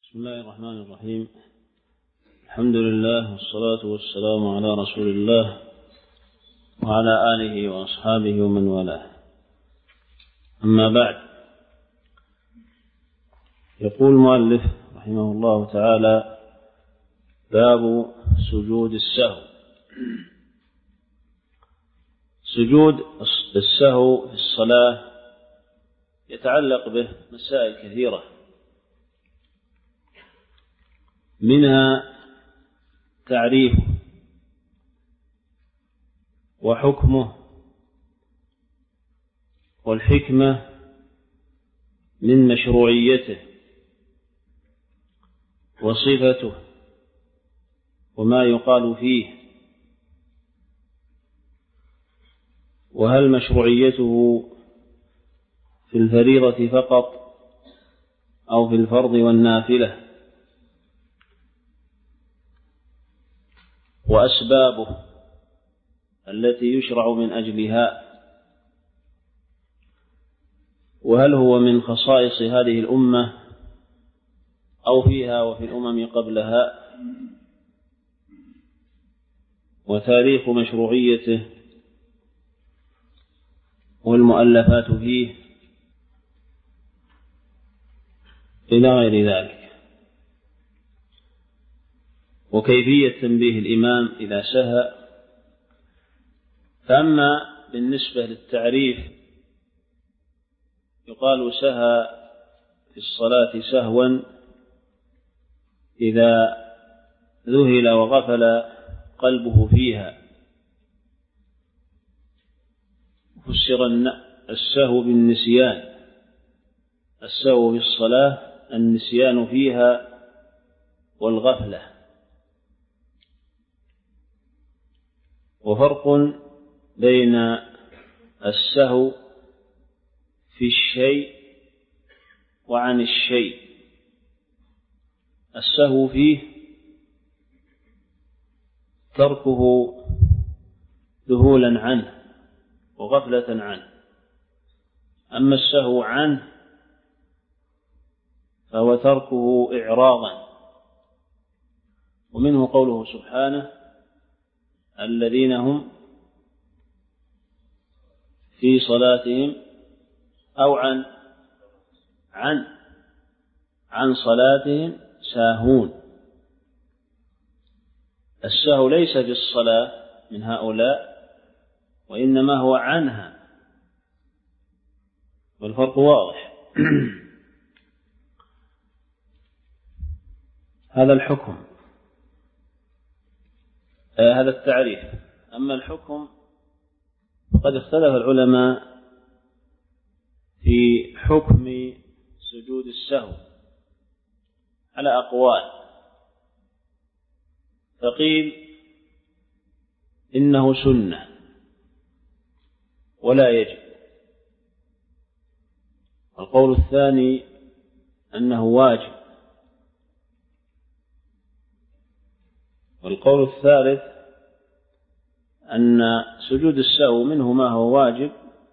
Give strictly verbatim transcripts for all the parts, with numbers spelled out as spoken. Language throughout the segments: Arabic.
بسم الله الرحمن الرحيم. الحمد لله والصلاة والسلام على رسول الله وعلى آله وأصحابه ومن والاه. أما بعد، يقول المؤلف رحمه الله تعالى: باب سجود السهو. سجود السهو في الصلاة يتعلق به مسائل كثيرة، منها تعريفه وحكمه والحكمة من مشروعيته وصفته وما يقال فيه، وهل مشروعيته في الفريضة فقط أو في الفرض والنافلة، وأسبابه التي يشرع من أجلها، وهل هو من خصائص هذه الأمة أو فيها وفي الأمم قبلها، وتاريخ مشروعيته والمؤلفات فيه إلى غير ذلك، وكيفية تنبيه الإمام إذا سهى. فأما بالنسبة للتعريف، يقال سهى في الصلاة سهوا إذا ذهل وغفل قلبه فيها. فسر السهو بالنسيان، السهو في الصلاة النسيان فيها والغفلة. وفرق بين السهو في الشيء وعن الشيء. السهو فيه تركه ذهولا عنه وغفلة عنه، أما السهو عنه فهو تركه إعراضا. ومنه قوله سبحانه: الذين هم في صلاتهم أو عن عن عن صلاتهم ساهون. السهو ليس في الصلاة من هؤلاء، وإنما هو عنها، والفرق واضح. هذا الحكم، آه هذا التعريف. أما الحكم فقد اختلف العلماء في حكم سجود السهو على أقوال. فقيل إنه سنة ولا يجب، القول الثاني أنه واجب، والقول الثالث أن سجود السهو منه ما هو واجب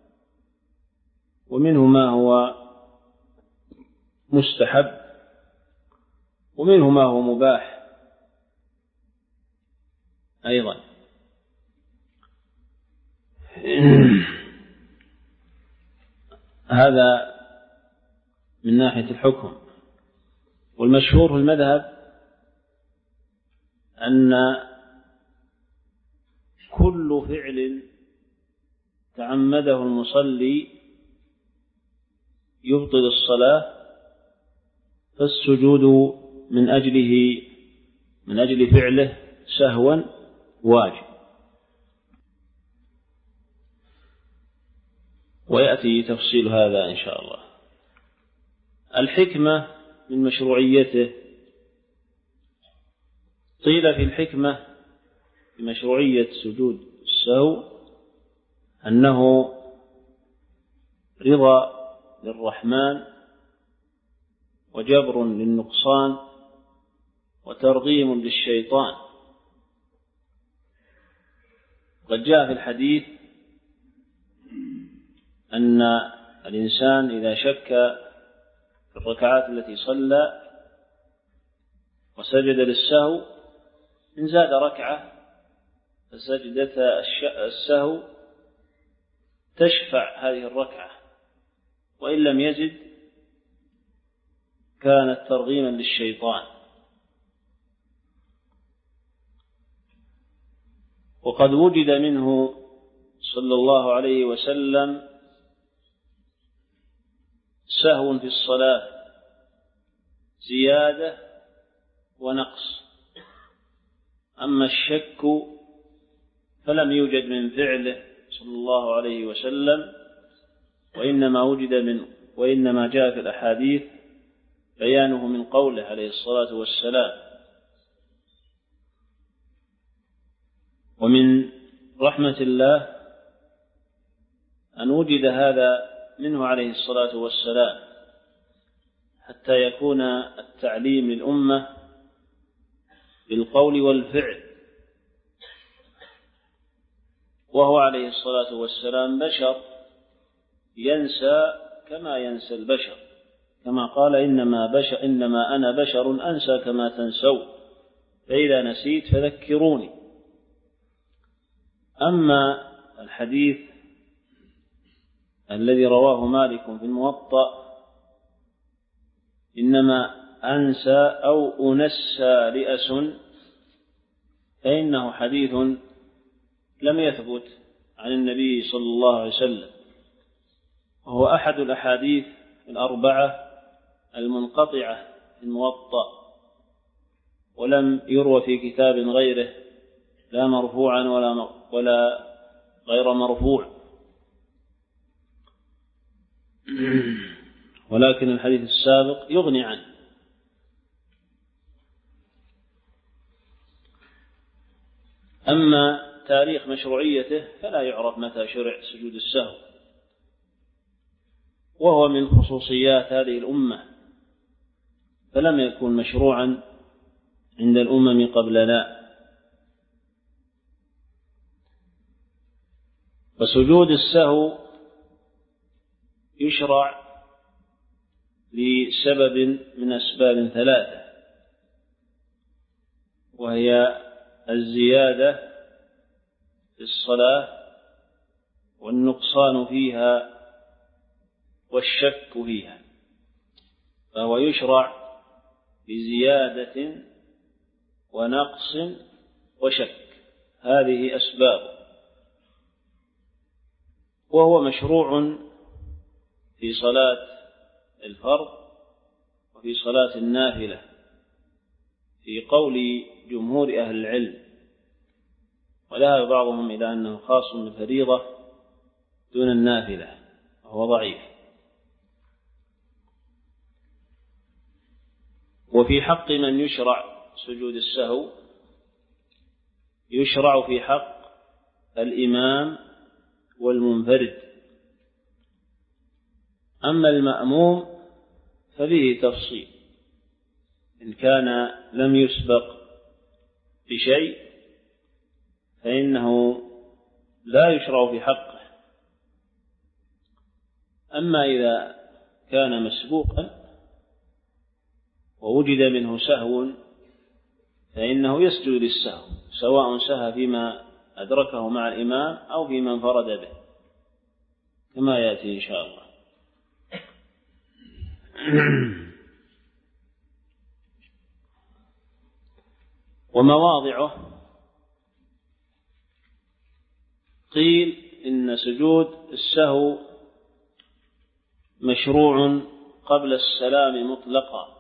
ومنه ما هو مستحب ومنه ما هو مباح أيضا. هذا من ناحية الحكم. والمشهور في المذهب أن كل فعل تعمده المصلي يبطل الصلاة، فالسجود من أجله من أجل فعله سهوا واجب. ويأتي تفصيل هذا إن شاء الله. الحكمة من مشروعيته، قيل في الحكمة بمشروعية سجود السهو أنه رضا للرحمن وجبر للنقصان وترغيم للشيطان. قد جاء في الحديث أن الإنسان إذا شك في الركعات التي صلى وسجد للسهو إن زاد ركعة فسجدة السهو تشفع هذه الركعة، وإن لم يزد كانت ترغيما للشيطان. وقد وجد منه صلى الله عليه وسلم سهو في الصلاة زيادة ونقص، أما الشك فلم يوجد من فعله صلى الله عليه وسلم، وإنما وجد من وإنما جاء في الأحاديث بيانه من قوله عليه الصلاة والسلام. ومن رحمة الله أن وجد هذا منه عليه الصلاة والسلام حتى يكون التعليم للأمة بالقول والفعل، وهو عليه الصلاة والسلام بشر ينسى كما ينسى البشر، كما قال إنما, بشر إنما أنا بشر أنسى كما تنسون فإذا نسيت فذكروني. أما الحديث الذي رواه مالك في الموطأ إنما أنسى أو أنسى لأس، فإنه حديث لم يثبت عن النبي صلى الله عليه وسلم، وهو أحد الأحاديث الأربعة المنقطعة في الموطأ، ولم يروى في كتاب غيره لا مرفوعا ولا ولا غير مرفوع، ولكن الحديث السابق يغني عنه. أما تاريخ مشروعيته فلا يعرف متى شرع سجود السهو، وهو من خصوصيات هذه الأمة، فلم يكن مشروعا عند الأمم قبلنا. وسجود السهو يشرع لسبب من أسباب ثلاثة، وهي الزيادة في الصلاة والنقصان فيها والشك فيها، فهو يشرع بزيادة ونقص وشك، هذه أسباب. وهو مشروع في صلاة الفرض وفي صلاة النافلة في قول جمهور أهل العلم، وذهب بعضهم إلى أنه خاص بالفريضة دون النافلة، وهو ضعيف. وفي حق من يشرع سجود السهو يشرع في حق الإمام والمنفرد. أما المأموم ففيه تفصيل، إن كان لم يسبق بشيء فإنه لا يشرع في حقه، أما إذا كان مسبوقا ووجد منه سهو فإنه يسجد للسهو، سواء سهى فيما أدركه مع الإمام أو فيما انفرد به، كما يأتي إن شاء الله. ومواضعه قيل إن سجود السهو مشروع قبل السلام مطلقا،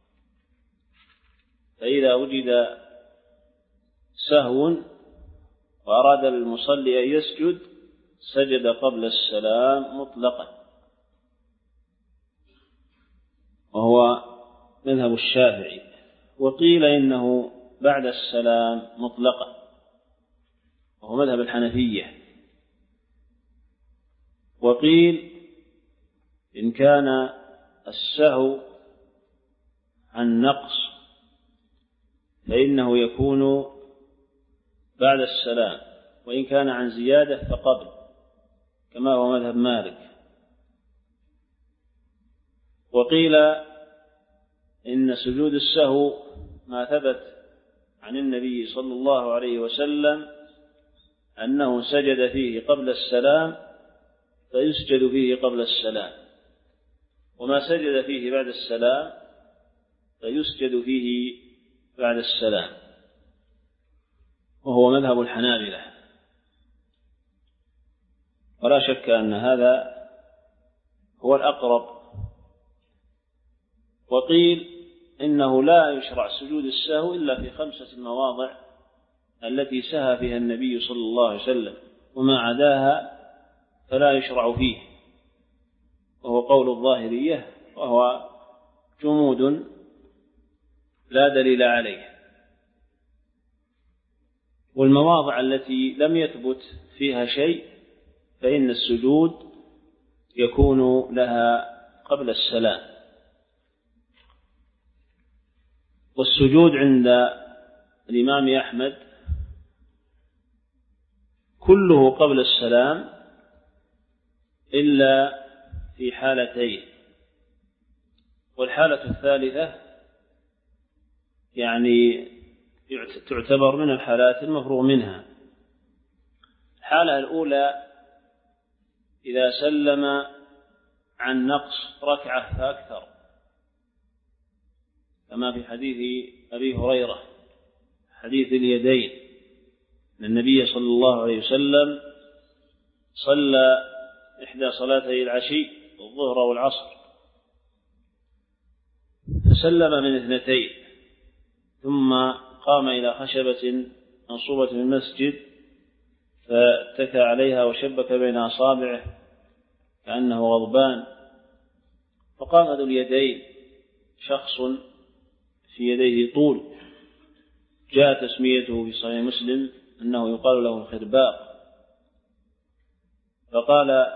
فإذا وجد سهو وأراد المصلي أن يسجد سجد قبل السلام مطلقا، وهو مذهب الشافعي. وقيل إنه بعد السلام مطلقا، وهو مذهب الحنفية. وقيل إن كان السهو عن نقص فإنه يكون بعد السلام، وإن كان عن زيادة فقبل، كما هو مذهب مالك. وقيل إن سجود السهو ما ثبت عن النبي صلى الله عليه وسلم أنه سجد فيه قبل السلام فيسجد فيه قبل السلام، وما سجد فيه بعد السلام فيسجد فيه بعد السلام، وهو مذهب الحنابلة. ولا شك أن هذا هو الأقرب. وقيل إنه لا يشرع سجود السهو إلا في خمسة مواضع التي سهى فيها النبي صلى الله عليه وسلم، وما عداها فلا يشرع فيه، وهو قول الظاهرية، وهو جمود لا دليل عليه. والمواضع التي لم يثبت فيها شيء فإن السجود يكون لها قبل السلام. والسجود عند الإمام أحمد كله قبل السلام إلا في حالتين، والحالة الثالثة يعني تعتبر من الحالات المفروغ منها. الحالة الأولى إذا سلم عن نقص ركعة فأكثر، كما في حديث أبي هريرة حديث اليدين، أن النبي صلى الله عليه وسلم صلى إحدى صلاتي العشي الظهر والعصر فسلم من اثنتين، ثم قام إلى خشبة منصوبة في المسجد فاتكى عليها وشبك بين أصابعه كأنه غضبان، فقام ذو اليدين شخص في يديه طول، جاء تسميته في صحيح مسلم أنه يقال له الخرباق، فقال: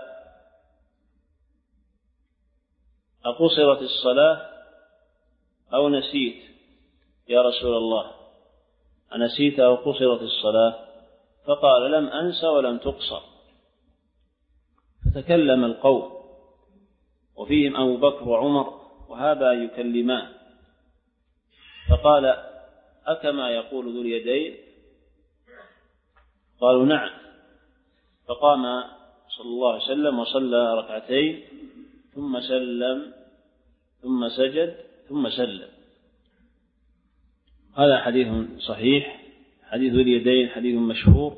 أقصرت الصلاة أو نسيت يا رسول الله؟ أنسيت أو قصرت الصلاة؟ فقال: لم أنس ولم تقصر. فتكلم القوم وفيهم أبو بكر وعمر وهذا يكلمان، فقال: أكما يقول ذو اليدين؟ قالوا: نعم. فقام صلى الله عليه وسلم وصلى ركعتين ثم سلم ثم سجد ثم سلم. هذا حديث صحيح، حديث ذو اليدين حديث مشهور،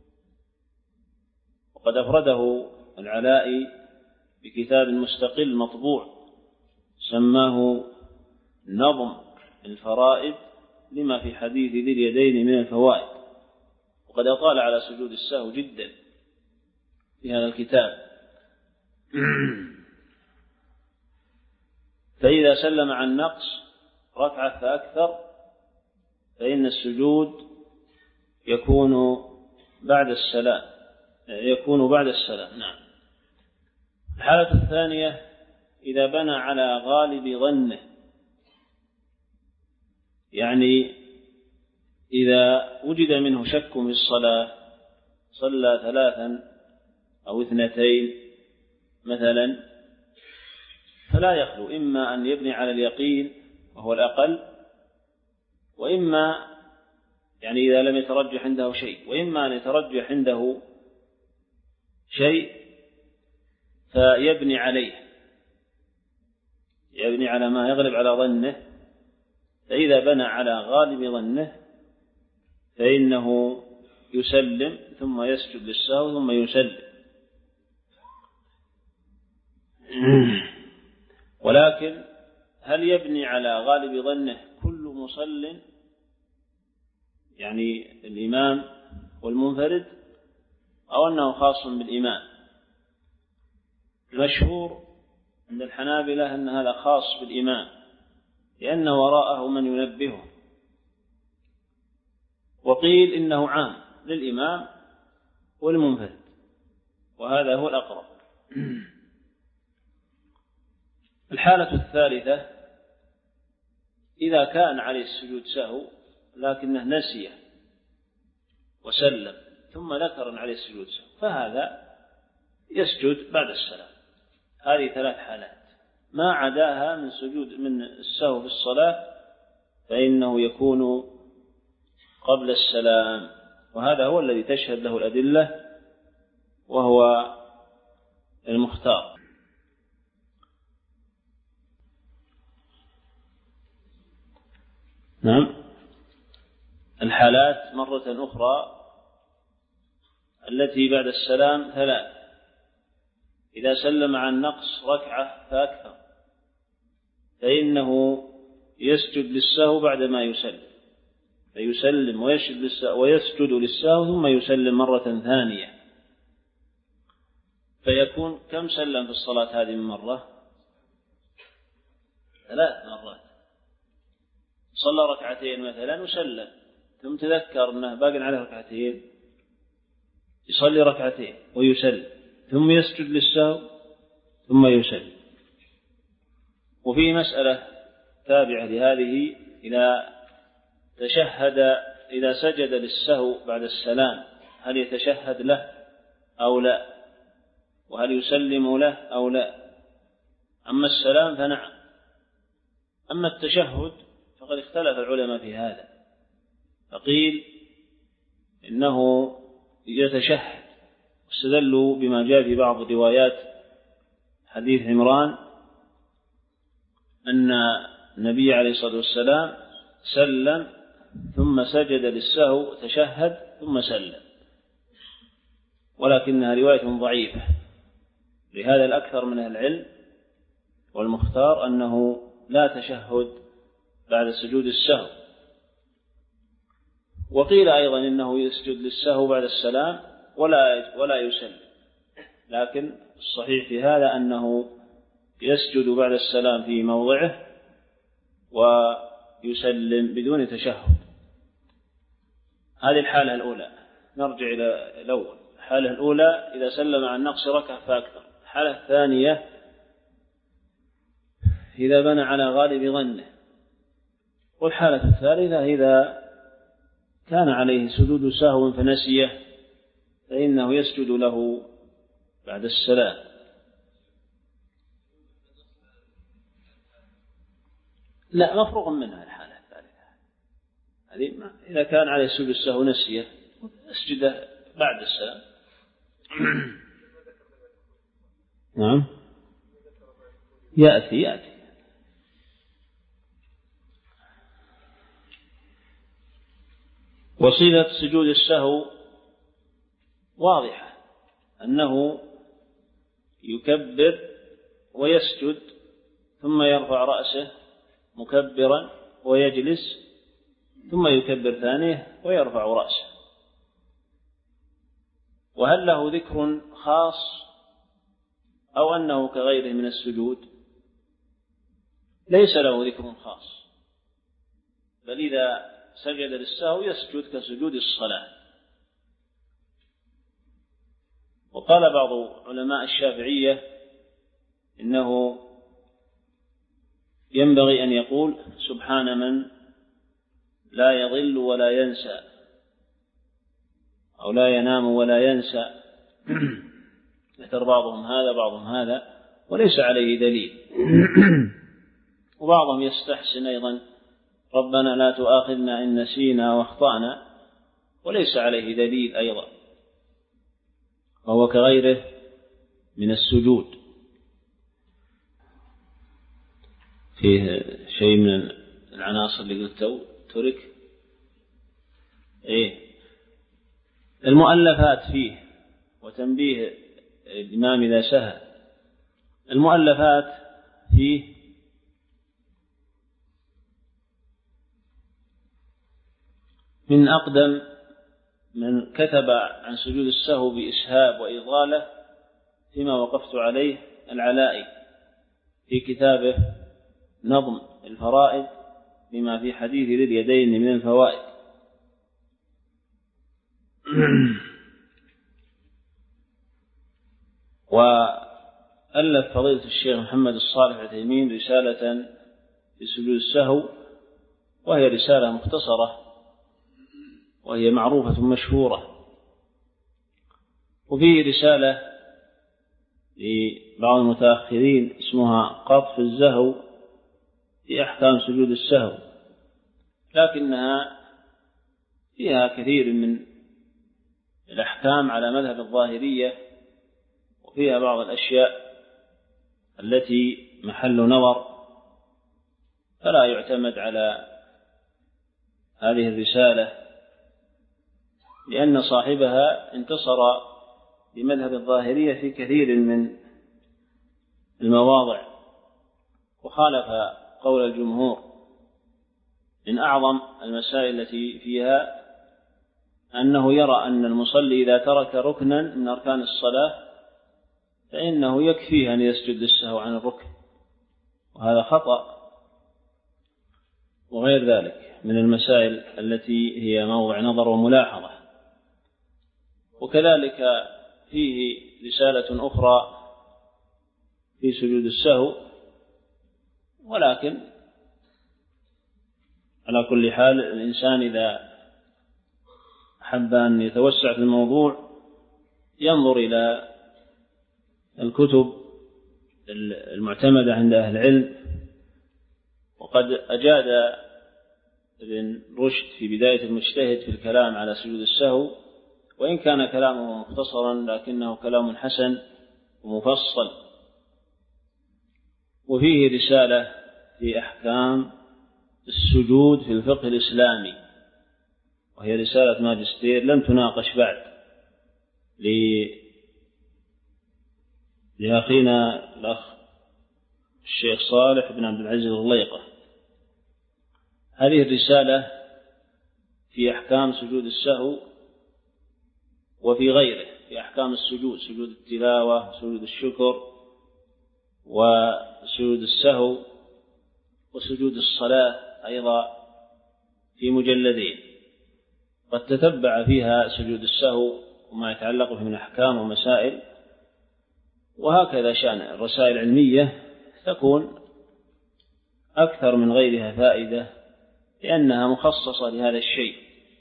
وقد أفرده العلائي بكتاب مستقل مطبوع سماه نظم الفرائد لما في حديث ذي اليدين من الفوائد، وقد أطال على سجود السهو جدا في هذا الكتاب. فإذا سلم عن نقص ركعة فأكثر فإن السجود يكون بعد السلام يكون بعد السلام نعم. الحالة الثانية إذا بنى على غالب ظنه، يعني إذا وجد منه شك في الصلاة، صلى ثلاثا أو اثنتين مثلا، فلا يخلو إما أن يبني على اليقين وهو الأقل، وإما يعني إذا لم يترجح عنده شيء، وإما أن يترجح عنده شيء فيبني عليه، يبني على ما يغلب على ظنه. فإذا بنى على غالب ظنه فإنه يسلم ثم يسجد للسهو ثم يسلم. ولكن هل يبني على غالب ظنه كل مصل، يعني الإمام والمنفرد، أو أنه خاص بالإمام؟ المشهور عند الحنابلة أن هذا خاص بالإمام، لأن وراءه من ينبهه. وقيل إنه عام للإمام والمنفرد، وهذا هو الأقرب. الحالة الثالثة إذا كان عليه السجود سهو لكنه نسي وسلم ثم ذكر عليه السجود سهو، فهذا يسجد بعد السلام. هذه ثلاث حالات، ما عداها من سجود من السهو في الصلاة فإنه يكون قبل السلام، وهذا هو الذي تشهد له الأدلة وهو المختار. نعم. الحالات مرة أخرى التي بعد السلام ثلاث: إذا سلم عن نقص ركعة فأكثر فإنه يسجد للسهو بعدما يسلم، فيسلم ويسجد للسهو ثم يسلم مرة ثانية، فيكون كم سلم في الصلاة هذه من مرة؟ ثلاث مرات. صلى ركعتين مثلا وسلم، ثم تذكر أنه باقي عليه ركعتين، يصلي ركعتين ويسلم، ثم يسجد للسهو ثم يسلم. وفي مسألة تابعة لهذه: إذا تشهد إذا سجد للسهو بعد السلام هل يتشهد له أو لا، وهل يسلم له أو لا؟ أما السلام فنعم، أما التشهد فقد اختلف العلماء في هذا، فقيل إنه يتشهد، واستدلوا بما جاء في بعض روايات حديث عمران أن النبي عليه الصلاة والسلام سلم ثم سجد للسهو تشهد ثم سلم، ولكنها رواية ضعيفة. لهذا الأكثر من العلم والمختار أنه لا تشهد بعد سجود السهو. وقيل أيضا إنه يسجد للسهو بعد السلام ولا ولا يسلم، لكن الصحيح في هذا أنه يسجد بعد السلام في موضعه ويسلم بدون تشهد. هذه الحالة الأولى. نرجع إلى الأول. الحالة الأولى إذا سلم عن نقص ركعة فأكثر. الحالة الثانية إذا بنى على غالب ظنه. والحالة الثالثة إذا كان عليه سجود سهو فنسيه فإنه يسجد له بعد السلام. لا، مفروغ منها الحالة الثالثة هذه. إذا كان عليه سجود السهو نسيه اسجد بعد السلام. نعم، يأتي يأتي وصيغة سجود السهو واضحة، أنه يكبر ويسجد ثم يرفع رأسه مكبرا ويجلس ثم يكبر ثانيه ويرفع رأسه. وهل له ذكر خاص أو أنه كغيره من السجود؟ ليس له ذكر خاص، بل إذا سجد للسهو يسجد كسجود الصلاة. وقال بعض علماء الشافعية إنه ينبغي أن يقول سبحان من لا يضل ولا ينسى، أو لا ينام ولا ينسى. ذكر بعضهم هذا بعضهم هذا وليس عليه دليل. وبعضهم يستحسن أيضا ربنا لا تؤاخذنا إن نسينا واخطأنا، وليس عليه دليل أيضا، وهو كغيره من السجود. فيه شيء من العناصر اللي قلت ترك. إيه المؤلفات فيه، وتنبيه الإمام إذا سهى. المؤلفات فيه من أقدم من كتب عن سجود السهو بإسهاب وإضالة فيما وقفت عليه العلائي في كتابه نظم الفرائد بما في حديث ذي اليدين من الفوائد. وألف فضيلة الشيخ محمد الصالح العثيمين رسالة في سجود السهو، وهي رسالة مختصرة وهي معروفة مشهورة. وفيه رسالة لبعض المتأخرين اسمها قطف الزهو في أحكام سجود السهو، لكنها فيها كثير من الأحكام على مذهب الظاهرية، وفيها بعض الأشياء التي محل نظر، فلا يعتمد على هذه الرسالة، لأن صاحبها انتصر بمذهب الظاهرية في كثير من المواضع وخالف قول الجمهور. من أعظم المسائل التي فيها أنه يرى أن المصلي إذا ترك ركنا من أركان الصلاة فإنه يكفيه أن يسجد للسهو عن الركن، وهذا خطأ. وغير ذلك من المسائل التي هي موضع نظر وملاحظة. وكذلك فيه رسالة أخرى في سجود السهو، ولكن على كل حال الإنسان إذا أحب أن يتوسع في الموضوع ينظر إلى الكتب المعتمدة عند أهل العلم. وقد أجاد ابن رشد في بداية المجتهد في الكلام على سجود السهو، وإن كان كلامه مختصرا لكنه كلام حسن ومفصل. وفيه رسالة في أحكام السجود في الفقه الإسلامي، وهي رسالة ماجستير لم تناقش بعد لأخينا الأخ الشيخ صالح بن عبد العزيز الغليقة. هذه الرسالة في أحكام سجود السهو وفي غيره، في أحكام السجود، سجود التلاوة، سجود الشكر، وسجود السهو، وسجود الصلاة أيضا في مجلدين. قد تتبع فيها سجود السهو وما يتعلق به من أحكام ومسائل. وهكذا شأن الرسائل العلمية تكون أكثر من غيرها فائدة، لأنها مخصصة لهذا الشيء.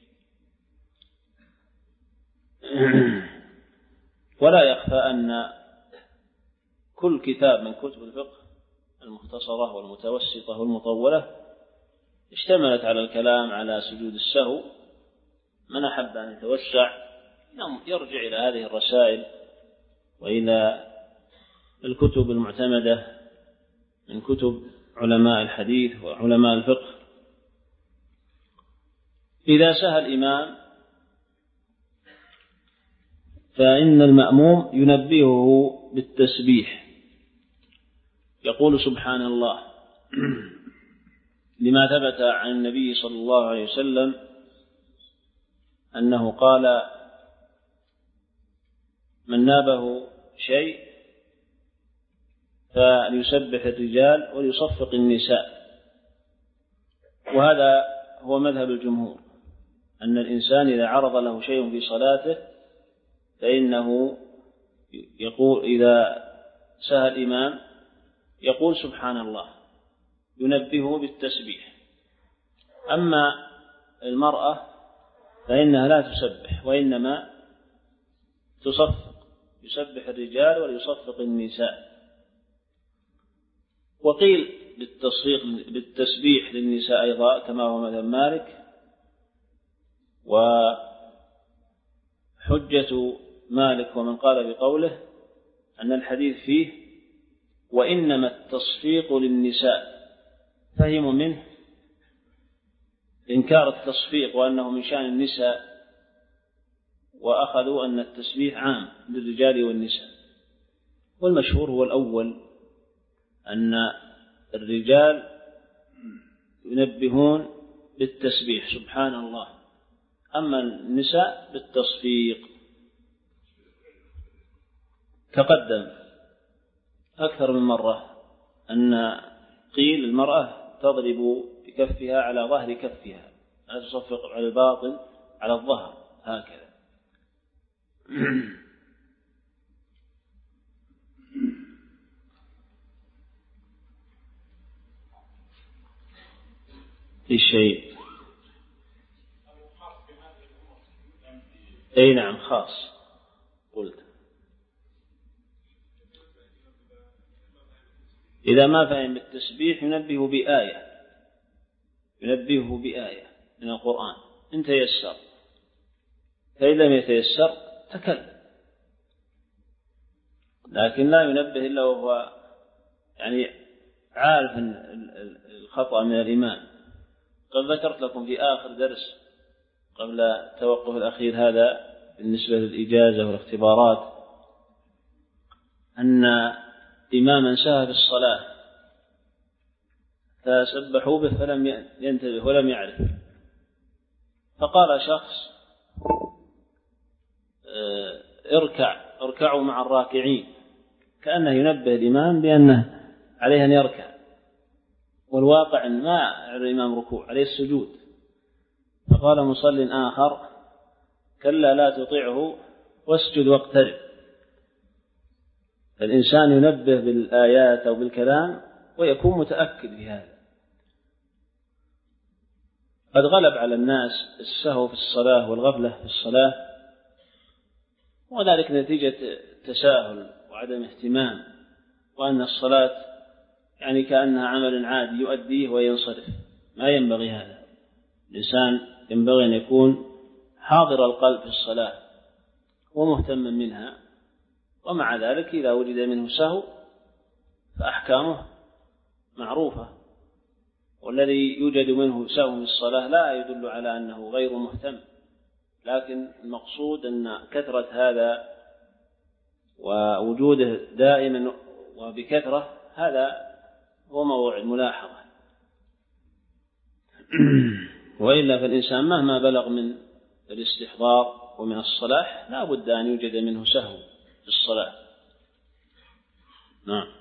ولا يخفى أن كل كتاب من كتب الفقه المختصرة والمتوسطة والمطولة اشتملت على الكلام على سجود السهو. من أحب أن يتوسع يرجع إلى هذه الرسائل وإلى الكتب المعتمدة من كتب علماء الحديث وعلماء الفقه. إذا سهى الإمام فإن المأموم ينبهه بالتسبيح، يقول سبحان الله، لما ثبت عن النبي صلى الله عليه وسلم أنه قال: من نابه شيء فليسبح الرجال وليصفق النساء. وهذا هو مذهب الجمهور، أن الإنسان إذا عرض له شيء في صلاته فإنه يقول إذا سهى الإمام يقول سبحان الله، ينبهه بالتسبيح. أما المرأة فإنها لا تسبح، وإنما تصفق، يسبح الرجال وليصفق النساء. وقيل بالتصفيق بالتسبيح للنساء أيضا كما هو مذهب مالك. وحجة مالك ومن قال بقوله أن الحديث فيه وإنما التصفيق للنساء، فهموا منه إنكار التصفيق وأنه من شأن النساء، وأخذوا أن التسبيح عام للرجال والنساء. والمشهور هو الأول، أن الرجال ينبهون بالتسبيح سبحان الله، أما النساء بالتصفيق. تقدم أكثر من مرة أن قيل المرأة تضرب بكفها على ظهر كفها، لا تصفق على الباطن على الظهر هكذا. في شيء أي نعم خاص قلت إذا ما فهم بالتسبيح ينبه بآية، ينبهه بآية من القرآن إن تيسر، فإن لم يتيسر تكلم، لكن لا ينبه إلا وهو يعني عارف الخطأ من الإمام. قد ذكرت لكم في آخر درس قبل التوقف الأخير هذا بالنسبة للإجازة والاختبارات أن إماما سهى في الصلاة فسبحوا به فلم ينتبه ولم يعرف، فقال شخص اركع اركعوا مع الراكعين، كأنه ينبه الإمام بأنه عليه أن يركع، والواقع أن ما على الإمام ركوع، عليه السجود. فقال مصل آخر كلا لا تطيعه واسجد واقترب. فالإنسان ينبه بالآيات أو بالكلام ويكون متأكد بهذا. قد غلب على الناس السهو في الصلاة والغفلة في الصلاة، وذلك نتيجة تساهل وعدم اهتمام، وأن الصلاة يعني كأنها عمل عادي يؤديه وينصرف. ما ينبغي هذا. الإنسان ينبغي أن يكون حاضر القلب في الصلاة ومهتما منها، ومع ذلك إذا وجد منه سهو فأحكامه معروفة، والذي يوجد منه سهو في الصلاة لا يدل على أنه غير مهتم، لكن المقصود أن كثرة هذا ووجوده دائما وبكثرة هذا هو موضوع الملاحظة. وإلا فالإنسان مهما بلغ من الاستحضار ومن الصلاح لا بد أن يوجد منه سهو في الصلاة. نعم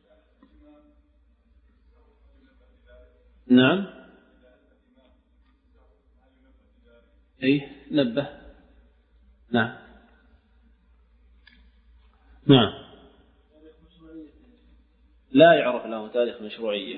نعم أي نبه. نعم نعم لا يعرف له تاريخ مشروعية.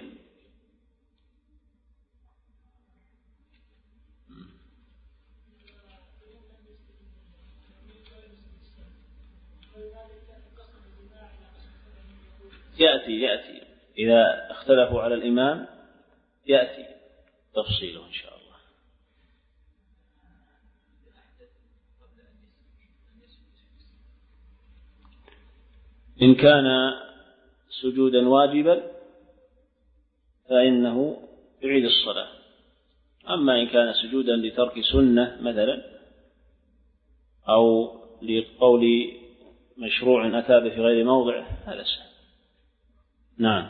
يأتي يأتي إذا اختلفوا على الإمام يأتي تفصيله إن شاء الله. إن كان سجودا واجبا فإنه يعيد الصلاة، أما إن كان سجودا لترك سنة مثلا أو لقول مشروع أتى في غير موضع هذا سهل. نعم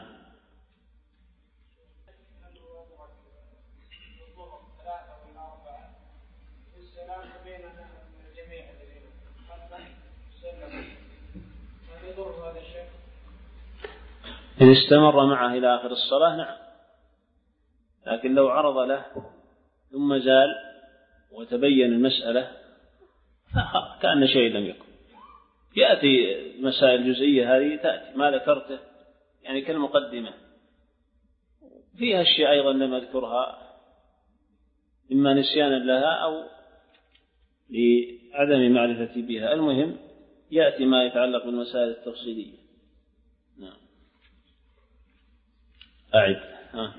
إن استمر معه إلى آخر الصلاة نعم، لكن لو عرض له ثم زال وتبين المسألة كأن شيء لم يكن. يأتي مسائل الجزئية هذه تأتي ما ذكرته يعني كالمقدمة، فيها الشيء أيضا لم أذكرها إما نسيانا لها أو لعدم معرفتي بها. المهم يأتي ما يتعلق بالمسائل التفصيلية. نعم أعد ها.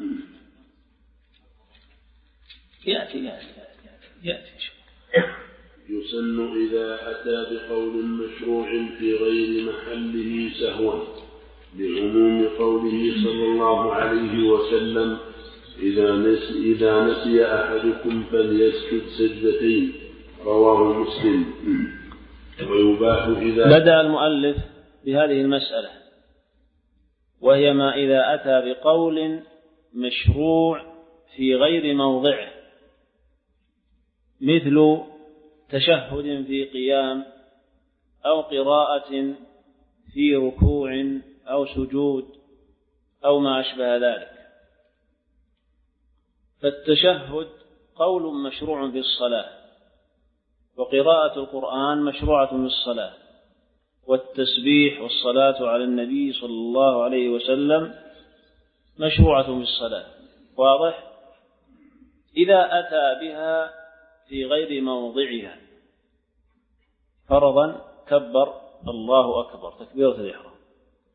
يأتي يأتي يأتي, يأتي. يسن إذا أتى بقول مشروع في غير محله سهوا لعموم قوله صلى الله عليه وسلم إذا نسي, إذا نسي أحدكم فليسجد سجدتين رواه مسلم. ويباح إذا بدأ المؤلف بهذه المسألة، وهي ما إذا أتى بقول مشروع في غير موضعه، مثل تشهد في قيام أو قراءة في ركوع أو سجود أو ما أشبه ذلك. فالتشهد قول مشروع في الصلاة، وقراءة القرآن مشروعة في الصلاة، والتسبيح والصلاة على النبي صلى الله عليه وسلم مشروعة في الصلاة. واضح؟ إذا أتى بها في غير موضعها فرضا كبر الله أكبر تكبيرة الإحرام،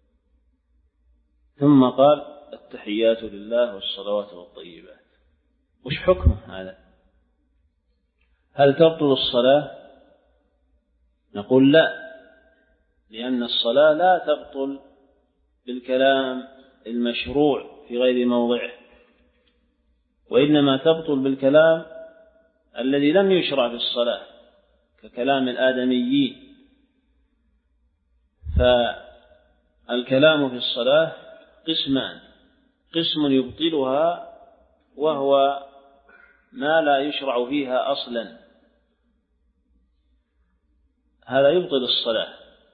ثم قال التحيات لله والصلوات والطيبات، وش حكمه هذا؟ هل تبطل الصلاة؟ نقول لا، لأن الصلاة لا تبطل بالكلام المشروع في غير موضعه، وإنما تبطل بالكلام الذي لم يشرع في الصلاة ككلام الآدميين. فالكلام في الصلاة قسمان: قسم يبطلها وهو ما لا يشرع فيها أصلا، هذا يبطل الصلاة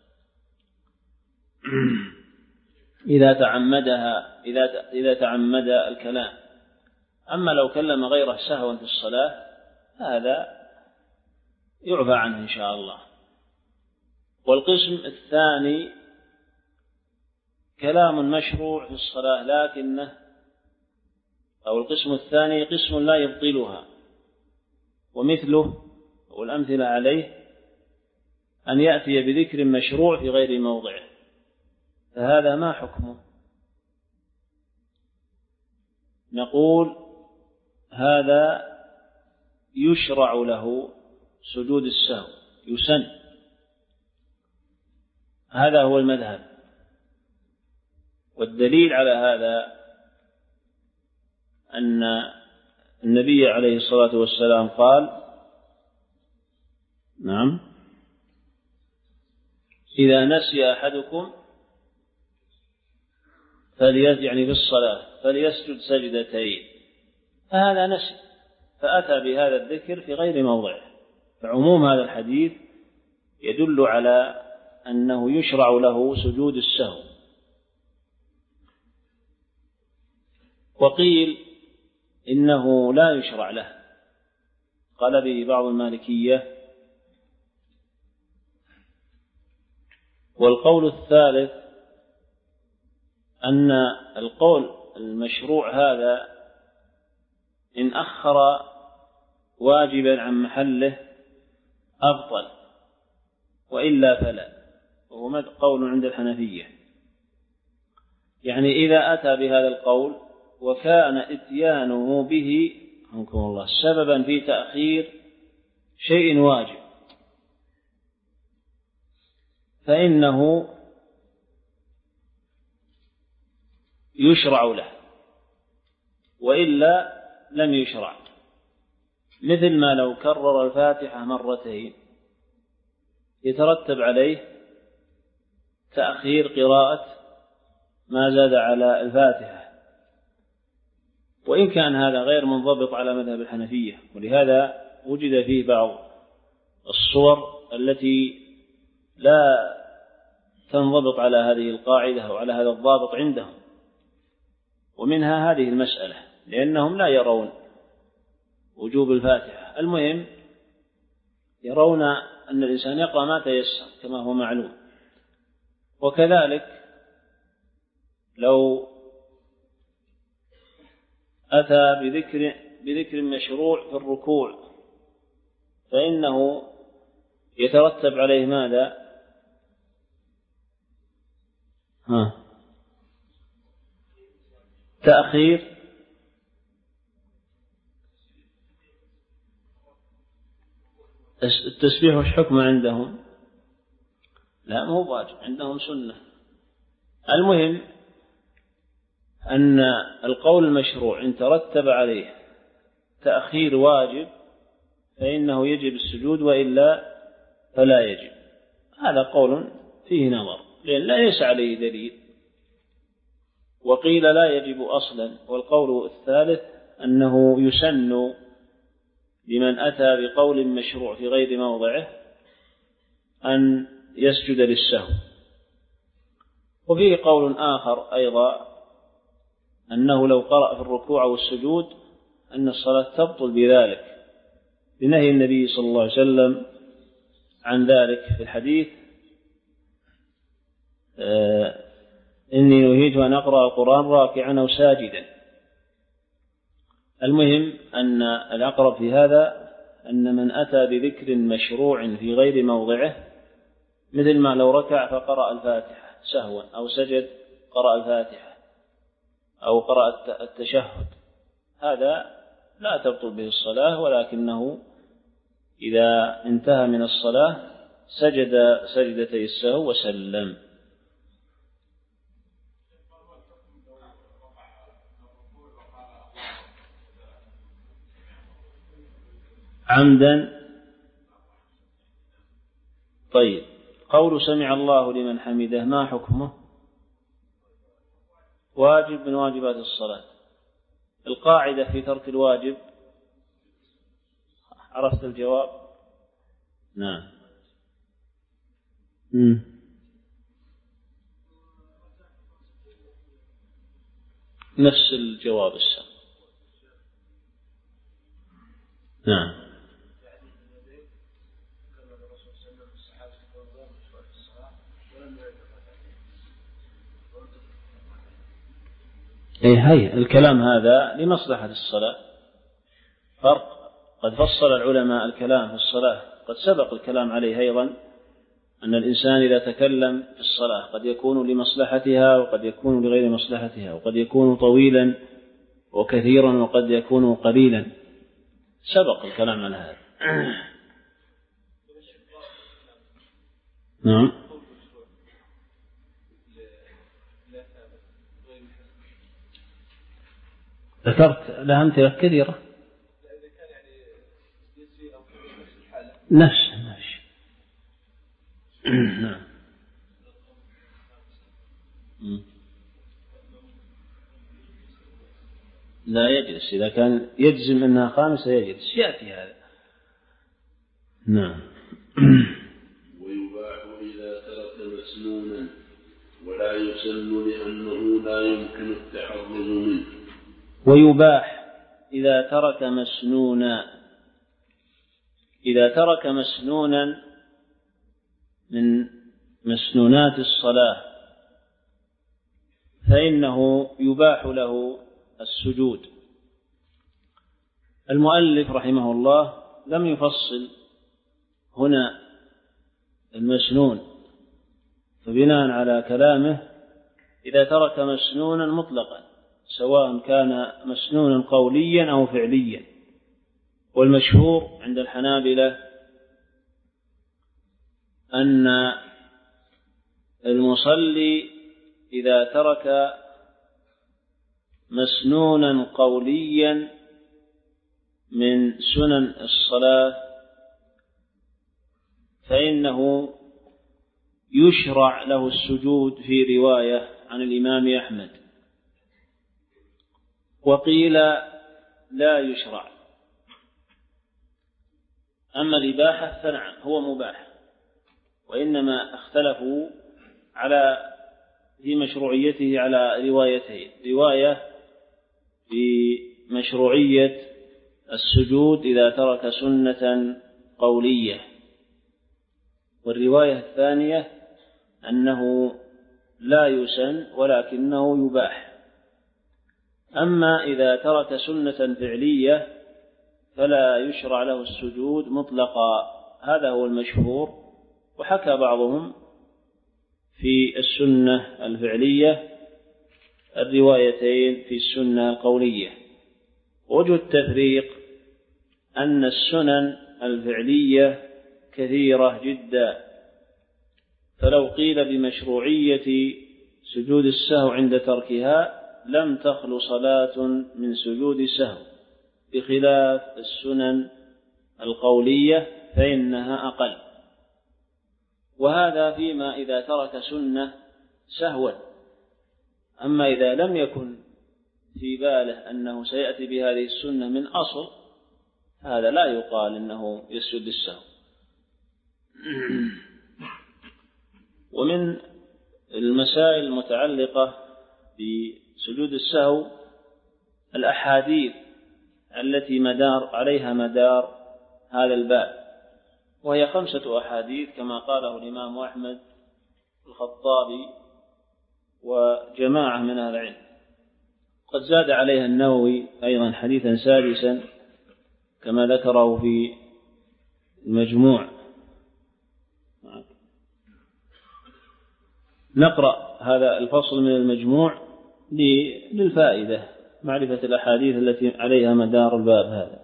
إذا تعمدها إذا إذا تعمد الكلام. أما لو كلم غيره سهوا في الصلاة هذا يعفى عنه إن شاء الله. والقسم الثاني كلام مشروع في الصلاة لكنه أو القسم الثاني قسم لا يبطلها، ومثله والأمثلة عليه أن يأتي بذكر مشروع في غير موضعه، فهذا ما حكمه؟ نقول هذا يشرع له سجود السهو، يسن، هذا هو المذهب. والدليل على هذا أن النبي عليه الصلاة والسلام قال: نعم، إذا نسي أحدكم فليسجد، يعني في الصلاة، فليسجد سجدتين. فهذا نسي فأتى بهذا الذكر في غير موضعه، فعموم هذا الحديث يدل على أنه يشرع له سجود السهو. وقيل إنه لا يشرع له، قال به بعض المالكية. والقول الثالث أن القول المشروع هذا إن أخر واجبا عن محله أبطل، وإلا فلا، وهو قول عند الحنفية. يعني إذا أتى بهذا القول وكان إتيانه به رحمكم الله سببا في تأخير شيء واجب فإنه يشرع له، وإلا لم يشرع. مثل ما لو كرر الفاتحة مرتين يترتب عليه تأخير قراءة ما زاد على الفاتحة، وإن كان هذا غير منضبط على مذهب الحنفية، ولهذا وجد فيه بعض الصور التي لا تنضبط على هذه القاعدة وعلى هذا الضابط عندهم، ومنها هذه المسألة، لأنهم لا يرون وجوب الفاتحة. المهم يرون أن الإنسان يقرأ ما تيسر كما هو معلوم. وكذلك لو أتى بذكر بذكر مشروع في الركوع فإنه يترتب عليه ماذا؟ ها تأخير التسبيح. وش حكمه عندهم؟ لا، مو واجب عندهم، سنة. المهم أن القول المشروع إن ترتب عليه تأخير واجب فإنه يجب السجود، وإلا فلا يجب. هذا قول فيه نظر، لأن لا ليس عليه دليل. وقيل لا يجب أصلا. والقول الثالث أنه يسن لمن أتى بقول مشروع في غير موضعه أن يسجد للسهو. وفيه قول آخر أيضا أنه لو قرأ في الركوع والسجود أن الصلاة تبطل بذلك، بنهي النبي صلى الله عليه وسلم عن ذلك في الحديث: آه إني نهيت أن أقرأ القرآن راكعا أو ساجدا. المهم أن الأقرب في هذا أن من أتى بذكر مشروع في غير موضعه، مثل ما لو ركع فقرأ الفاتحة سهوا، أو سجد قرأ الفاتحة، أو قرأ التشهد، هذا لا تبطل به الصلاة، ولكنه إذا انتهى من الصلاة سجد سجدتي السهو وسلم. عمدا. طيب، قول سمع الله لمن حمده ما حكمه؟ واجب من واجبات الصلاة. القاعدة في ترك الواجب، عرفت الجواب؟ نعم. م. نفس الجواب السابق. نعم. إيه هي الكلام هذا لمصلحة الصلاة. فرق، قد فصل العلماء الكلام في الصلاة، قد سبق الكلام عليه أيضا، أن الإنسان إذا تكلم في الصلاة قد يكون لمصلحتها وقد يكون لغير مصلحتها، وقد يكون طويلا وكثيرا وقد يكون قليلا، سبق الكلام على هذا. نعم. ذكرت لها أمثلة كثيرة. نفس نفس نعم. لا يجلس، إذا كان يجزم أنها خامسة يجلس، يأتي هذا. نعم. ويباح إذا ترك مسنونا ولا يسن لأنه لا يمكن التحرز منه. ويباح إذا ترك مسنونا، إذا ترك مسنونا من مسنونات الصلاة فإنه يباح له السجود. المؤلف رحمه الله لم يفصل هنا المسنون، فبناء على كلامه إذا ترك مسنونا مطلقا سواء كان مسنونا قوليا أو فعليا. والمشهور عند الحنابلة أن المصلي إذا ترك مسنونا قوليا من سنن الصلاة فإنه يشرع له السجود في رواية عن الإمام أحمد، وقيل لا يشرع. أما الإباحة فنعم هو مباح، وإنما اختلفوا على في مشروعيته على روايتين: رواية بمشروعية السجود إذا ترك سنة قولية، والرواية الثانية أنه لا يسن ولكنه يباح. أما إذا ترك سنة فعلية فلا يشرع له السجود مطلقا، هذا هو المشهور. وحكى بعضهم في السنة الفعلية الروايتين في السنة القولية. وجه التفريق أن السنن الفعلية كثيرة جدا، فلو قيل بمشروعية سجود السهو عند تركها لم تخل صلاة من سجود سهو، بخلاف السنن القولية فإنها أقل. وهذا فيما إذا ترك سنة سهوا. أما إذا لم يكن في باله أنه سيأتي بهذه السنة من أصل، هذا لا يقال أنه يسجد السهو. ومن المسائل المتعلقة بسجود السهو الأحاديث التي مدار عليها مدار هذا الباب، وهي خمسة أحاديث كما قاله الإمام أحمد الخطابي وجماعة من أهل العلم. قد زاد عليها النووي أيضا حديثا سادسا كما ذكره في المجموع. نقرأ هذا الفصل من المجموع للفائدة معرفة الأحاديث التي عليها مدار الباب هذا.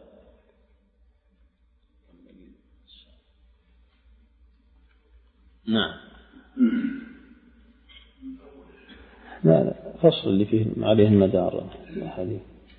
نعم. لا لا فصل اللي فيه عليه المدار الأحاديث.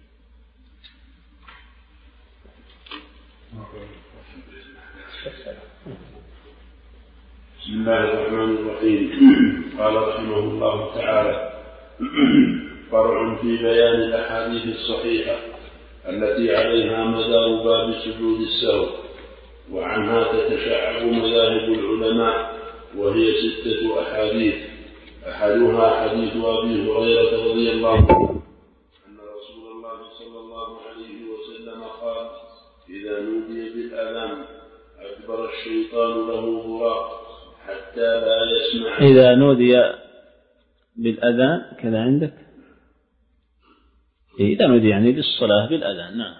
بسم الله الرحمن الرحيم. قال رحمه الله تعالى: فرع في بيان الأحاديث الصحيحة التي عليها مدار باب سجود السهو، وعنها تتشعب مذاهب العلماء، وهي ستة أحاديث. أحدها حديث أبي هريرة رضي الله عنه أن رسول الله صلى الله عليه وسلم قال: إذا نودي بالأذان أدبر الشيطان له براق حتى لا يسمع. إذا نودي بالأذان كذا عندك؟ إذا نودي يعني بالصلاة بالأذان. نعم.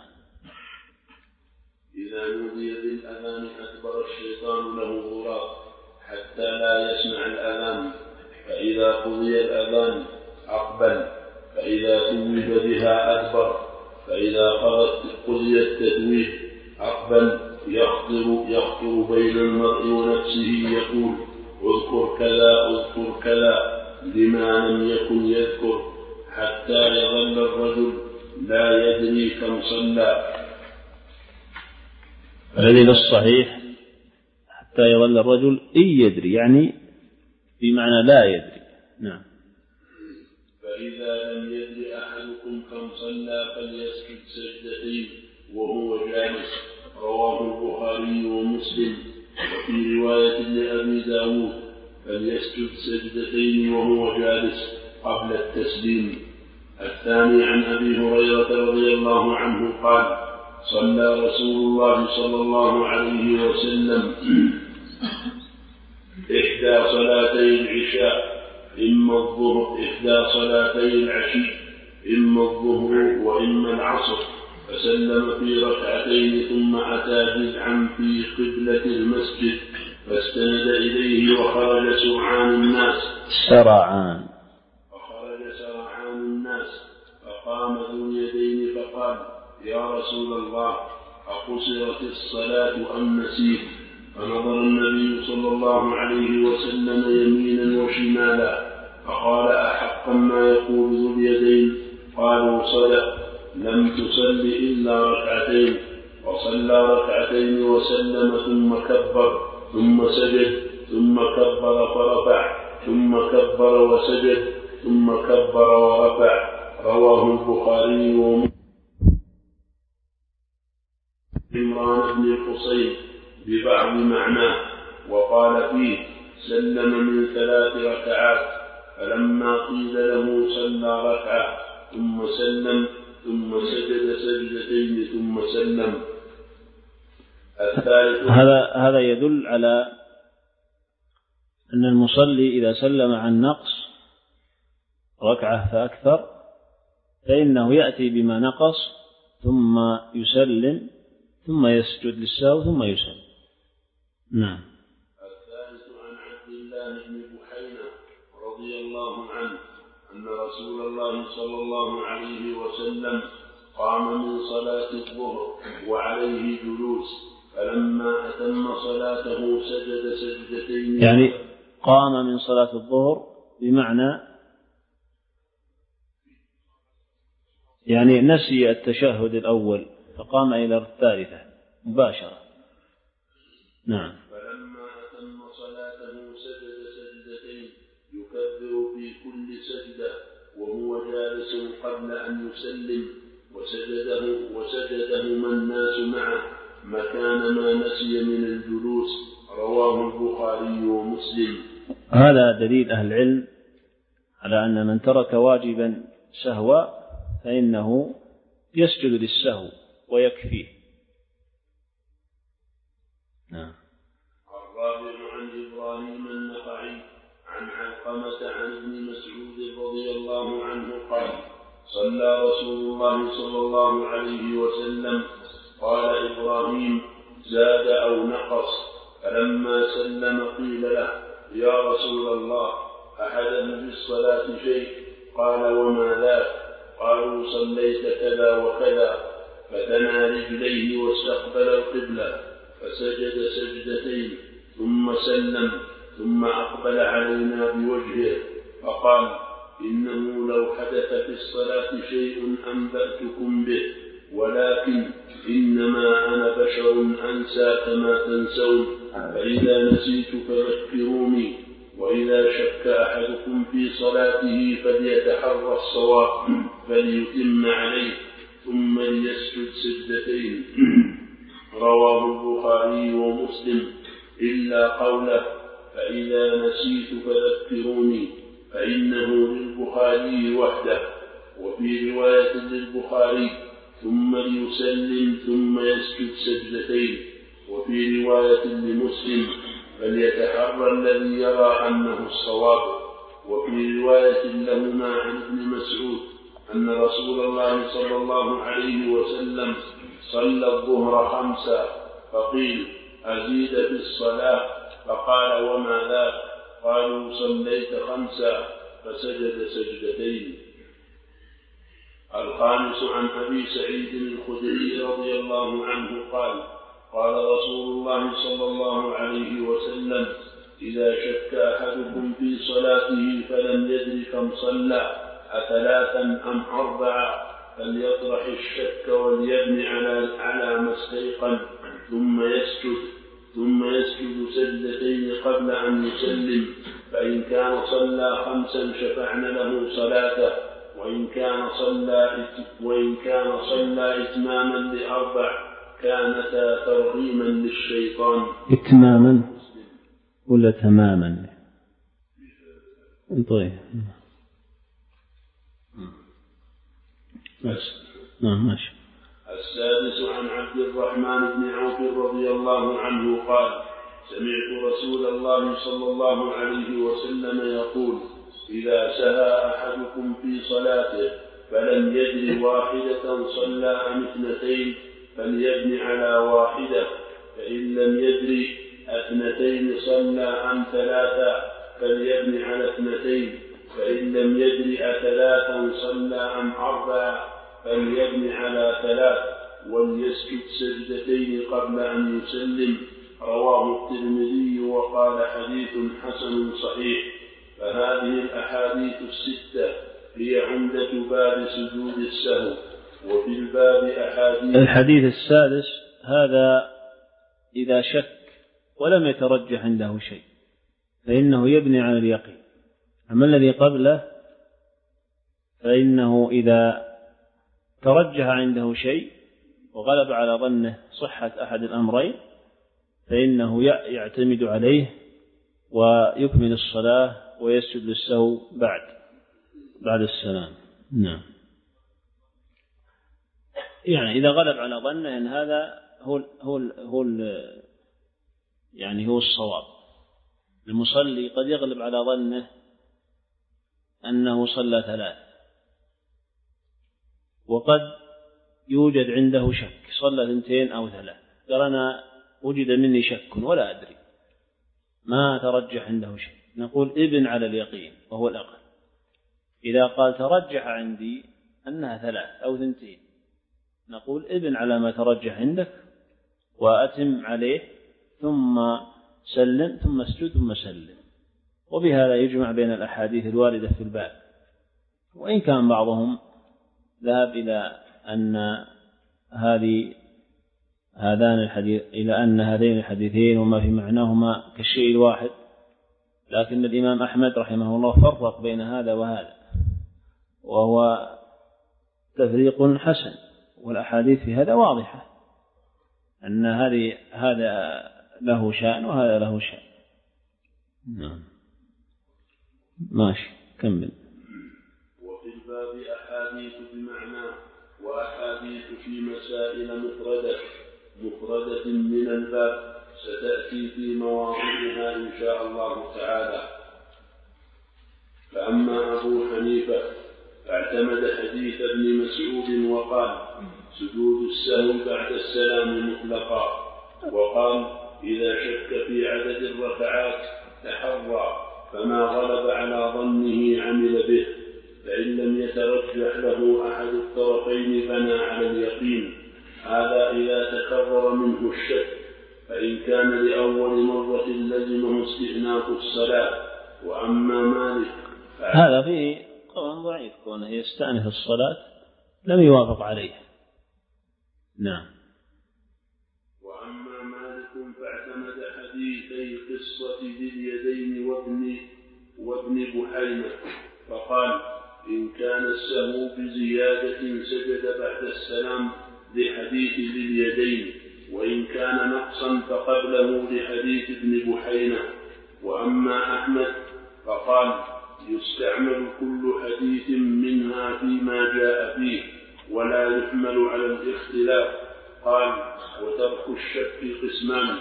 إذا نودي بالأذان أدبر الشيطان له براق حتى لا يسمع الأذان، فإذا قضي الأذان أقبل، فإذا توب بها أدبر، فإذا قضي التتويب أقبل، يخطر يخطر بين المرء ونفسه يقول: اذكر كذا اذكر كذا، لما لم يكن يذكر، حتى يظل الرجل لا يدري كم صلى. الذي الصحيح حتى يظل الرجل إن يدري، يعني بمعنى لا يدري. نعم. فإذا لم يدري أحدكم كم صلى فليسجد سجدتين وهو جالس. رواه البخاري ومسلم. وفي رواية لأبي داود: فليسجد سجدتين وهو جالس قبل التسليم. الثاني عن أبي هريرة رضي الله عنه قال: صلى رسول الله صلى الله عليه وسلم إحدى صلاتي العشاء إما الظهر إحدى صلاتي العشي إما الظهر وإما العصر، فسلم في ركعتين ثم أتى جذعا في قبلة المسجد فاستند إليه وخرج سرعان الناس سرعان فخرج سرعان الناس فقام ذو اليدين فقال: يا رسول الله، أقصرت الصلاة أم نسيت؟ فنظر النبي صلى الله عليه وسلم يمينا وشمالا فقال: أحقا ما يقول ذو اليدين؟ قالوا: صدق، لم تصل إلا ركعتين. وصلى ركعتين وسلم ثم كبر ثم سجد ثم كبر فرفع ثم كبر وسجد ثم كبر ورفع. رواه البخاري ومسلم. عمران بن الحصين ببعض معناه، وقال فيه: سلم من ثلاث ركعات، فلما قيل له صلى ركعة ثم سلم ثم سجد سجدتين ثم سلم. الثالث هذا هذا يدل على أن المصلي إذا سلم عن نقص ركعة فأكثر فإنه يأتي بما نقص ثم يسلم ثم يسجد للسهو ثم يسلم. نعم. الثالث عن عبد الله بن بحينة رضي الله عنه أن رسول الله صلى الله عليه وسلم قام من صلاة الظهر وعليه جلوس، فلما أتم صلاته سجد سجدتين. يعني قام من صلاة الظهر بمعنى يعني نسي التشهد الأول فقام إلى الثالثة مباشرة. نعم. فلما أتم صلاته سجد سجدتين يكبر في كل سجدة وهو جالس قبل أن يسلم، وسجده وسجدهما الناس معه مكان ما نسي من الجلوس. رواه البخاري ومسلم. هذا دليل أهل العلم على أن من ترك واجبا سهوا فإنه يسجد للسهو ويكفيه. نعم. الرابع عن إبراهيم النخعي عن علقمة عن ابن مسعود رضي الله عنه قال: صلى رسول الله صلى الله عليه وسلم. قال إبراهيم: زاد أو نقص؟ فلما سلم قيل له: يا رسول الله، أحدث في الصلاة شيء؟ قال: وما ذاك؟ فقالوا صليت كذا وكذا، فثنى رجليه واستقبل القبلة فسجد سجدتين ثم سلم، ثم أقبل علينا بوجهه فقال: إنه لو حدث في الصلاة شيء أنبأتكم به، ولكن إنما أنا بشر أنسى كما تنسون، فإذا نسيت فذكروني، وإذا شك أحدكم في صلاته فليتحرى الصواب فليتم عليه ثم ليسجد سجدتين. رواه البخاري ومسلم إلا قوله فإذا نسيت فذكروني، فإنه للبخاري وحده، وفي رواية للبخاري ثم ليسلم ثم يسجد سجدتين، وفي رواية لمسلم فليتحرى الذي يرى أنه الصواب، وفي رواية لهما عن ابن مسعود أن رسول الله صلى الله عليه وسلم صلى الظهر خمسا، فقيل: أزيد في الصلاة؟ فقال: وما ذاك؟ قالوا: صليت خمسا، فسجد سجدتين. الخامس عن أبي سعيد الخدري رضي الله عنه قال: قال رسول الله صلى الله عليه وسلم: إذا شك أحدكم في صلاته فلم يدر كم صلى أثلاثا أم أربعا فليطرح الشك وليبني على على ما استيقن، ثم يسجد ثم يسجد سجدتين قبل أن يسلم، فإن كان صلى خمسا شفعن له صلاته، وإن كان صلى وإن كان صلى إتماما لأربع كانتا ترغيما للشيطان. إتماما ولا تماما؟ طيب نعم ماشي. السادس عن عبد الرحمن بن عوف رضي الله عنه قال: سمعت رسول الله صلى الله عليه وسلم يقول: إذا سهى أحدكم في صلاته فلم يدر واحدة صلى أم اثنتين فليبني على واحدة، فإن لم يدر اثنتين صلى أم ثلاثة فليبني على اثنتين، فإن لم يدر أثلاثا صلى أم أربعة فليبني على ثلاث، وليسجد سجدتين قبل أن يسلم. رواه الترمذي وقال: حديث حسن صحيح. فهذه الأحاديث الستة هي عمدة باب سجود السهو. وفي الباب أحاديث. الحديث السادس هذا إذا شك ولم يترجح عنده شيء فإنه يبني على اليقين. أما الذي قبله فإنه إذا ترجح عنده شيء وغلب على ظنه صحة أحد الأمرين فإنه يعتمد عليه ويكمل الصلاة ويسجد للسهو بعد بعد السلام. نعم. يعني إذا غلب على ظنه أن هذا هو هو هو يعني هو الصواب. المصلي قد يغلب على ظنه أنه صلى ثلاث، وقد يوجد عنده شك صلى اثنتين أو ثلاث، قال أنا وجد مني شك ولا أدري، ما ترجح عنده شيء، نقول ابن على اليقين وهو الأقل. إذا قال ترجح عندي أنها ثلاث أو ثنتين نقول ابن على ما ترجح عندك وأتم عليه ثم سلم ثم اسجد ثم سلم. وبهذا يجمع بين الأحاديث الواردة في الباب. وإن كان بعضهم ذهب إلى أن هذه هذان الحديث إلى أن هذين الحديثين وما في معناهما كالشيء الواحد، لكن الإمام أحمد رحمه الله فرق بين هذا وهذا، وهو تفريق حسن، والأحاديث في هذا واضحة أن هذه هذا له شأن وهذا له شأن. نعم ماشي كمل. وفي الباب أحاديث بمعنى وأحاديث في مسائل مفردة مفردة من الباب ستأتي في مواضعها إن شاء الله تعالى. فأما أبو حنيفة فاعتمد حديث ابن مسعود وقال سجود السهو بعد السلام مطلقا، وقال إذا شك في عدد الركعات تحرى، فما غلب على ظنه عمل به. فإن لم يترجح له أحد الطرفين بنى على اليقين. هذا إذا تكرر منه الشك، فإن كان لأول مرة لزمه استئناف الصلاة. وأما مالك هذا فيه قول ضعيف، كونه يستأنف الصلاة لم يوافق عليه. نعم. وأما مالك فاعتمد حديثي قصة ذي اليدين وابن, وابن بحينة، فقال إن كان السهو بزيادة سجد بعد السلام لحديث ذي اليدين، وإن كان نقصا فقبله لحديث ابن بحينة. وأما أحمد فقال يستعمل كل حديث منها فيما جاء فيه ولا يحمل على الاختلاف. قال وترك الشك قسمان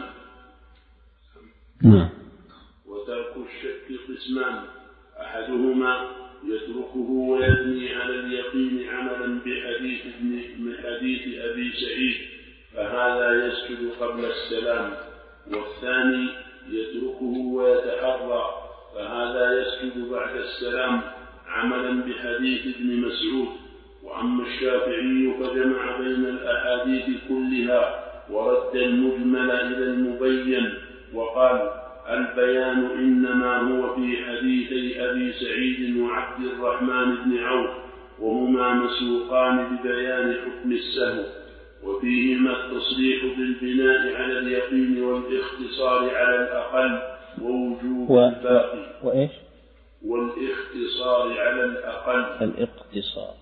وترك الشك قسمان أحدهما يتركه ويبني على اليقين عملا بحديث من حديث أبي سعيد، فهذا يسجد قبل السلام. والثاني يتركه ويتحرى، فهذا يسجد بعد السلام عملا بحديث ابن مسعود. وأما الشافعي فجمع بين الأحاديث كلها ورد المجمل إلى المبين، وقال البيان إنما هو في حديثي أبي سعيد وعبد الرحمن بن عوف، وهما مسوقان ببيان حكم السهو، وفيهما التصريح بالبناء على اليقين والاختصار على الأقل ووجوب و... الباقي وإيش؟ والاختصار على الأقل الاقتصار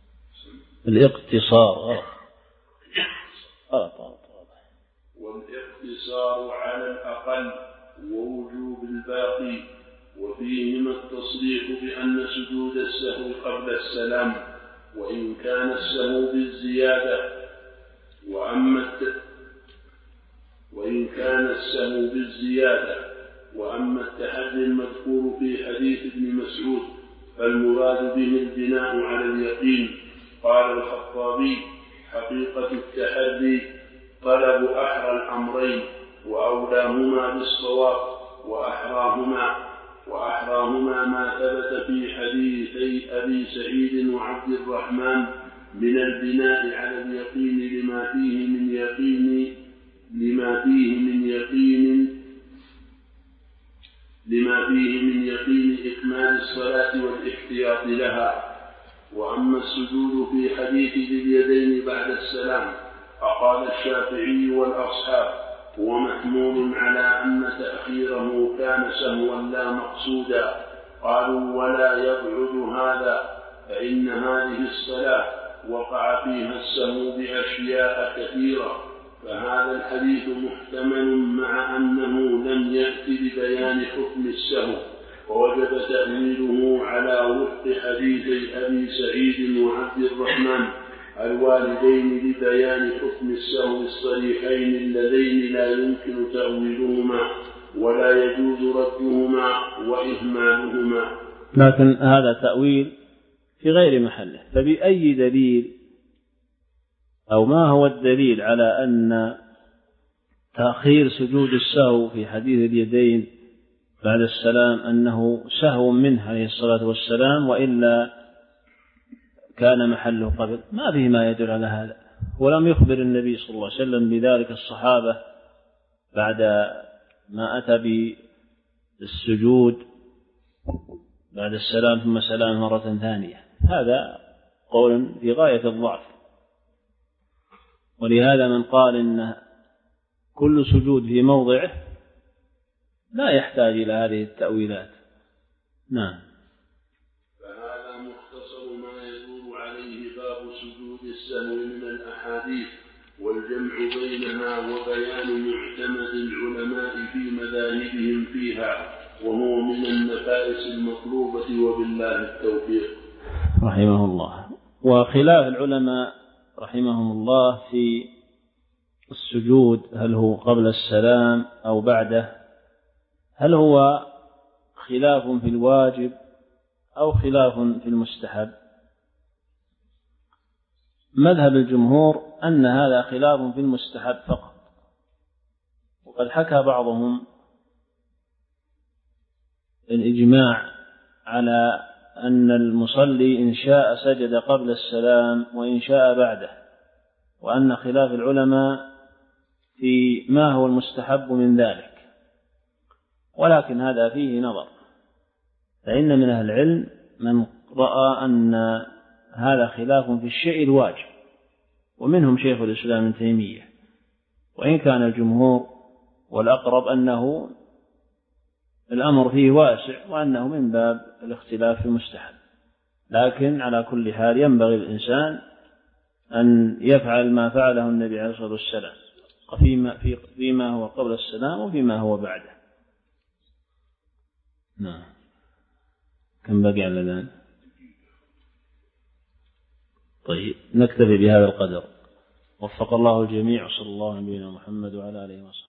الاقتصار والاختصار على الأقل ووجوب الباقي، وفيهما التصريح بأن سجود السهو قبل السلام وإن كان السهو بالزيادة، وأما الت... وإن كان السهو بالزيادة وأما التحري المذكور في حديث ابن مسعود فالمراد به البناء على اليقين. قال الخطابي حقيقة التحري طلب أحرى الأمرين وأولاهما بالصواب وأحراهما وأحراهما ما ثبت في حديثي أبي سعيد وعبد الرحمن من البناء على اليقين لما فيه من يقين لما فيه من يقين لما فيه من يقين إكمال الصلاة والاحتياط لها. وأما السجود في حديث ذي اليدين بعد السلام فقال الشافعي والأصحاب هو محمول على أن تأخيره كان سهوا لا مقصودا. قالوا ولا يبعد هذا، فإن هذه الصلاة وقع فيها السهو بأشياء كثيرة، فهذا الحديث محتمل مع أنه لم يأتي ببيان حكم السهو، ووجب تأويله على وفق حديثي أبي سعيد وعبد الرحمن الواردين لبيان حكم السهو الصريحين اللذين لا يمكن تأويلهما ولا يجوز ردهما وإهمالهما. لكن هذا تأويل في غير محله، فبأي دليل أو ما هو الدليل على أن تأخير سجود السهو في حديث اليدين بعد السلام أنه سهو منه عليه الصلاة والسلام وإلا كان محله قبل؟ ما به ما يدل على هذا، ولم يخبر النبي صلى الله عليه وسلم بذلك الصحابة بعد ما أتى بالسجود بعد السلام ثم سلام مرة ثانية. هذا قول في غاية الضعف، ولهذا من قال إن كل سجود في موضعه لا يحتاج إلى هذه التأويلات. نعم. فهذا مختصر ما يدور عليه باب سجود السهو من الأحاديث والجمع بينها وبيان معتمد العلماء في مذاهبهم فيها، وهو من النفائس المطلوبة، وبالله التوفيق. رحمه الله. وخلاف العلماء رحمهم الله في السجود، هل هو قبل السلام أو بعده؟ هل هو خلاف في الواجب أو خلاف في المستحب؟ مذهب الجمهور أن هذا خلاف في المستحب فقط، وقد حكى بعضهم الإجماع على أن المصلي إن شاء سجد قبل السلام وإن شاء بعده، وأن خلاف العلماء في ما هو المستحب من ذلك، ولكن هذا فيه نظر، فإن من أهل العلم من رأى أن هذا خلاف في الشيء الواجب، ومنهم شيخ الإسلام ابن تيمية، وإن كان الجمهور والأقرب أنه الأمر فيه واسع وأنه من باب الاختلاف في المستحب، لكن على كل حال ينبغي الإنسان أن يفعل ما فعله النبي عليه الصلاة والسلام فيما, فيما هو قبل السلام وفيما هو بعده. نعم. كم بقي على الآن؟ طيب نكتفي بهذا القدر، وفق الله الجميع، صلى الله على نبينا محمد وعلى آله وصحبه.